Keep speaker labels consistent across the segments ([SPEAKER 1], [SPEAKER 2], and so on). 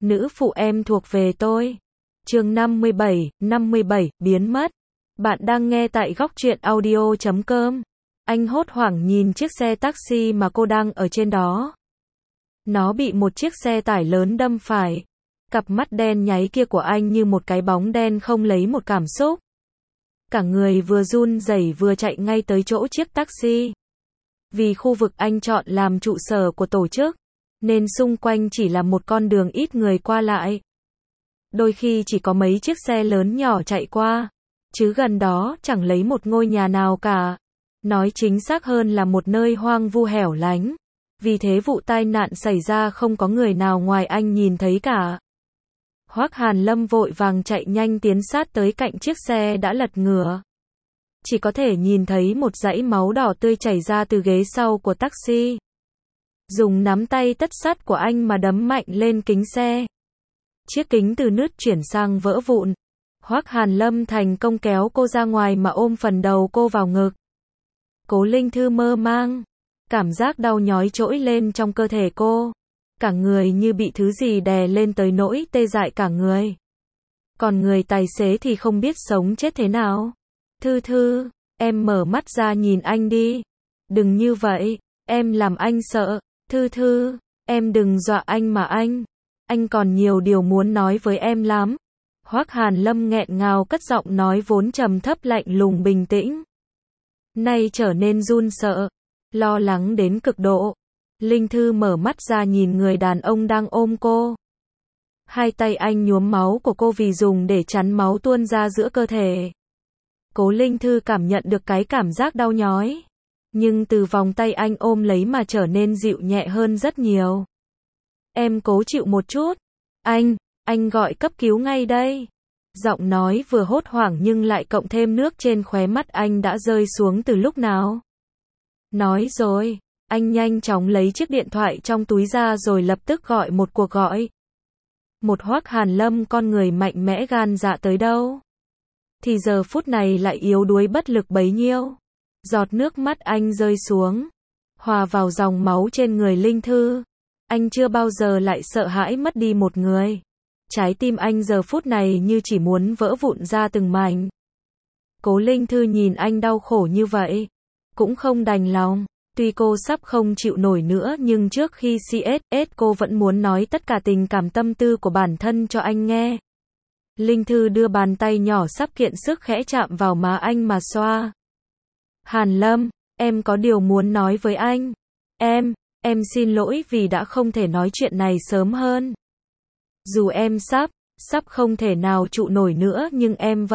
[SPEAKER 1] nữ phụ em thuộc về tôi. Chương 57, biến mất. Bạn đang nghe tại góc truyện audio.com. Anh hốt hoảng nhìn chiếc xe taxi mà cô đang ở trên đó. Nó bị một chiếc xe tải lớn đâm phải. Cặp mắt đen nháy kia của anh như một cái bóng đen không lấy một cảm xúc. Cả người vừa run rẩy vừa chạy ngay tới chỗ chiếc taxi. Vì khu vực anh chọn làm trụ sở của tổ chức, nên xung quanh chỉ là một con đường ít người qua lại. Đôi khi chỉ có mấy chiếc xe lớn nhỏ chạy qua, chứ gần đó chẳng lấy một ngôi nhà nào cả. Nói chính xác hơn là một nơi hoang vu hẻo lánh. Vì thế vụ tai nạn xảy ra không có người nào ngoài anh nhìn thấy cả. Hoắc Hàn Lâm vội vàng chạy nhanh tiến sát tới cạnh chiếc xe đã lật ngửa. Chỉ có thể nhìn thấy một dãy máu đỏ tươi chảy ra từ ghế sau của taxi. Dùng nắm tay tất sắt của anh mà đấm mạnh lên kính xe. Chiếc kính từ nứt chuyển sang vỡ vụn. Hoắc Hàn Lâm thành công kéo cô ra ngoài mà ôm phần đầu cô vào ngực. Cố Linh Thư mơ mang. Cảm giác đau nhói trỗi lên trong cơ thể cô. Cả người như bị thứ gì đè lên tới nỗi tê dại cả người. Còn người tài xế thì không biết sống chết thế nào. Thư Thư, em mở mắt ra nhìn anh đi. Đừng như vậy, em làm anh sợ. Thư Thư, em đừng dọa anh mà anh còn nhiều điều muốn nói với em lắm. Hoắc Hàn Lâm nghẹn ngào cất giọng nói vốn trầm thấp lạnh lùng bình tĩnh. Nay trở nên run sợ, lo lắng đến cực độ. Linh Thư mở mắt ra nhìn người đàn ông đang ôm cô. Hai tay anh nhuốm máu của cô vì dùng để chắn máu tuôn ra giữa cơ thể. Cố Linh Thư cảm nhận được cái cảm giác đau nhói. Nhưng từ vòng tay anh ôm lấy mà trở nên dịu nhẹ hơn rất nhiều. Em cố chịu một chút. Anh gọi cấp cứu ngay đây. Giọng nói vừa hốt hoảng nhưng lại cộng thêm nước trên khóe mắt anh đã rơi xuống từ lúc nào. Nói rồi, anh nhanh chóng lấy chiếc điện thoại trong túi ra rồi lập tức gọi một cuộc gọi. Một Hoắc Hàn Lâm con người mạnh mẽ gan dạ tới đâu. Thì giờ phút này lại yếu đuối bất lực bấy nhiêu. Giọt nước mắt anh rơi xuống, hòa vào dòng máu trên người Linh Thư. Anh chưa bao giờ lại sợ hãi mất đi một người. Trái tim anh giờ phút này như chỉ muốn vỡ vụn ra từng mảnh. Cố Linh Thư nhìn anh đau khổ như vậy, cũng không đành lòng. Tuy cô sắp không chịu nổi nữa nhưng trước khi CSS cô vẫn muốn nói tất cả tình cảm tâm tư của bản thân cho anh nghe. Linh Thư đưa bàn tay nhỏ sắp kiện sức khẽ chạm vào má anh mà xoa. Hàn Lâm, em có điều muốn nói với anh. Em xin lỗi vì đã không thể nói chuyện này sớm hơn. Dù em sắp không thể nào trụ nổi nữa nhưng em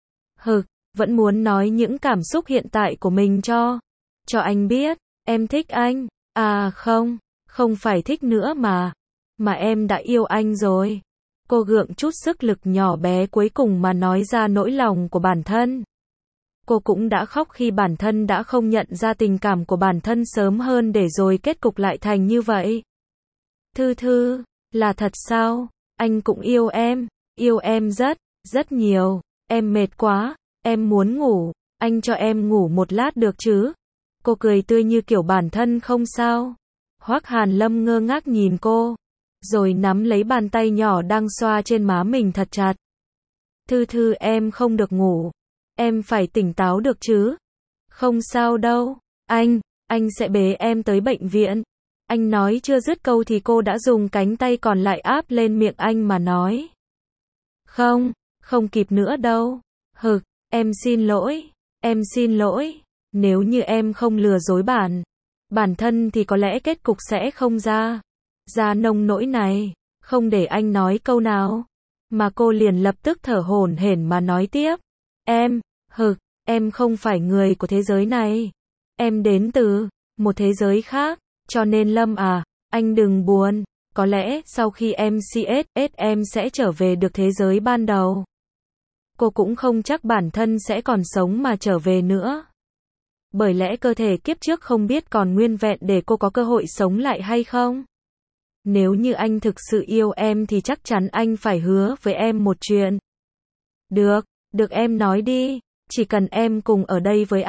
[SPEAKER 1] vẫn muốn nói những cảm xúc hiện tại của mình cho anh biết. Em thích anh. À không phải thích nữa mà em đã yêu anh rồi. Cô gượng chút sức lực nhỏ bé cuối cùng mà nói ra nỗi lòng của bản thân. Cô cũng đã khóc khi bản thân đã không nhận ra tình cảm của bản thân sớm hơn để rồi kết cục lại thành như vậy. Thư, là thật sao? Anh cũng yêu em rất nhiều. Em mệt quá, em muốn ngủ, anh cho em ngủ một lát được chứ? Cô cười tươi như kiểu bản thân không sao. Hoắc Hàn Lâm ngơ ngác nhìn cô, rồi nắm lấy bàn tay nhỏ đang xoa trên má mình thật chặt. Thư em không được ngủ. Em phải tỉnh táo được chứ? Không sao đâu. Anh sẽ bế em tới bệnh viện. Anh nói chưa dứt câu thì cô đã dùng cánh tay còn lại áp lên miệng anh mà nói. Không kịp nữa đâu. Em xin lỗi. Nếu như em không lừa dối bản thân thì có lẽ kết cục sẽ không ra nông nỗi này. Không để anh nói câu nào, mà cô liền lập tức thở hổn hển mà nói tiếp. Em không phải người của thế giới này. Em đến từ một thế giới khác, cho nên Lâm à, anh đừng buồn. Có lẽ sau khi em CSS em sẽ trở về được thế giới ban đầu. Cô cũng không chắc bản thân sẽ còn sống mà trở về nữa. Bởi lẽ cơ thể kiếp trước không biết còn nguyên vẹn để cô có cơ hội sống lại hay không. Nếu như anh thực sự yêu em thì chắc chắn anh phải hứa với em một chuyện. Được em nói đi, chỉ cần em cùng ở đây với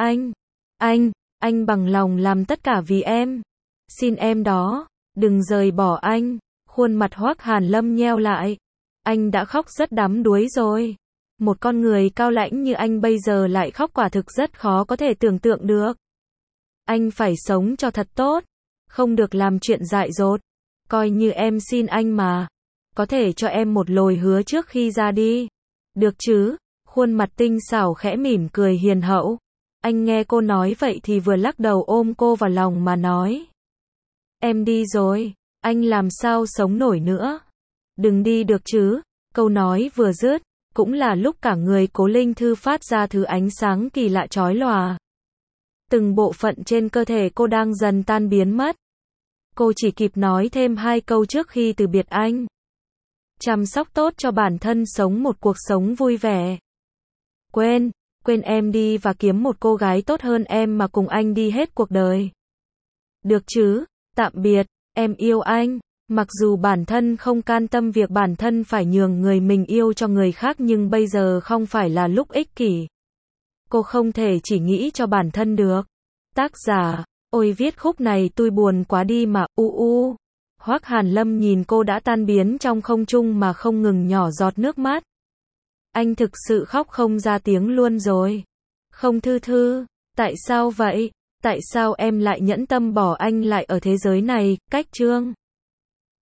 [SPEAKER 1] anh bằng lòng làm tất cả vì em. Xin em đó, đừng rời bỏ anh. Khuôn mặt Hoắc Hàn Lâm nheo lại. Anh đã khóc rất đắm đuối rồi. Một con người cao lãnh như anh bây giờ lại khóc quả thực rất khó có thể tưởng tượng được. Anh phải sống cho thật tốt. Không được làm chuyện dại dột. Coi như em xin anh mà. Có thể cho em một lời hứa trước khi ra đi. Được chứ? Khuôn mặt tinh xảo khẽ mỉm cười hiền hậu. Anh nghe cô nói vậy thì vừa lắc đầu ôm cô vào lòng mà nói. Em đi rồi. Anh làm sao sống nổi nữa. Đừng đi được chứ. Câu nói vừa dứt, cũng là lúc cả người Cố Linh Thư phát ra thứ ánh sáng kỳ lạ chói lòa. Từng bộ phận trên cơ thể cô đang dần tan biến mất. Cô chỉ kịp nói thêm 2 câu trước khi từ biệt anh. Chăm sóc tốt cho bản thân, sống một cuộc sống vui vẻ. Quên em đi và kiếm một cô gái tốt hơn em mà cùng anh đi hết cuộc đời. Được chứ? Tạm biệt, em yêu anh. Mặc dù bản thân không can tâm việc bản thân phải nhường người mình yêu cho người khác, nhưng bây giờ không phải là lúc ích kỷ. Cô không thể chỉ nghĩ cho bản thân được. Tác giả, ôi viết khúc này tôi buồn quá đi mà, Hoắc Hàn Lâm nhìn cô đã tan biến trong không trung mà không ngừng nhỏ giọt nước mắt. Anh thực sự khóc không ra tiếng luôn rồi. Không Thư Thư, tại sao vậy? Tại sao em lại nhẫn tâm bỏ anh lại ở thế giới này? Cách chương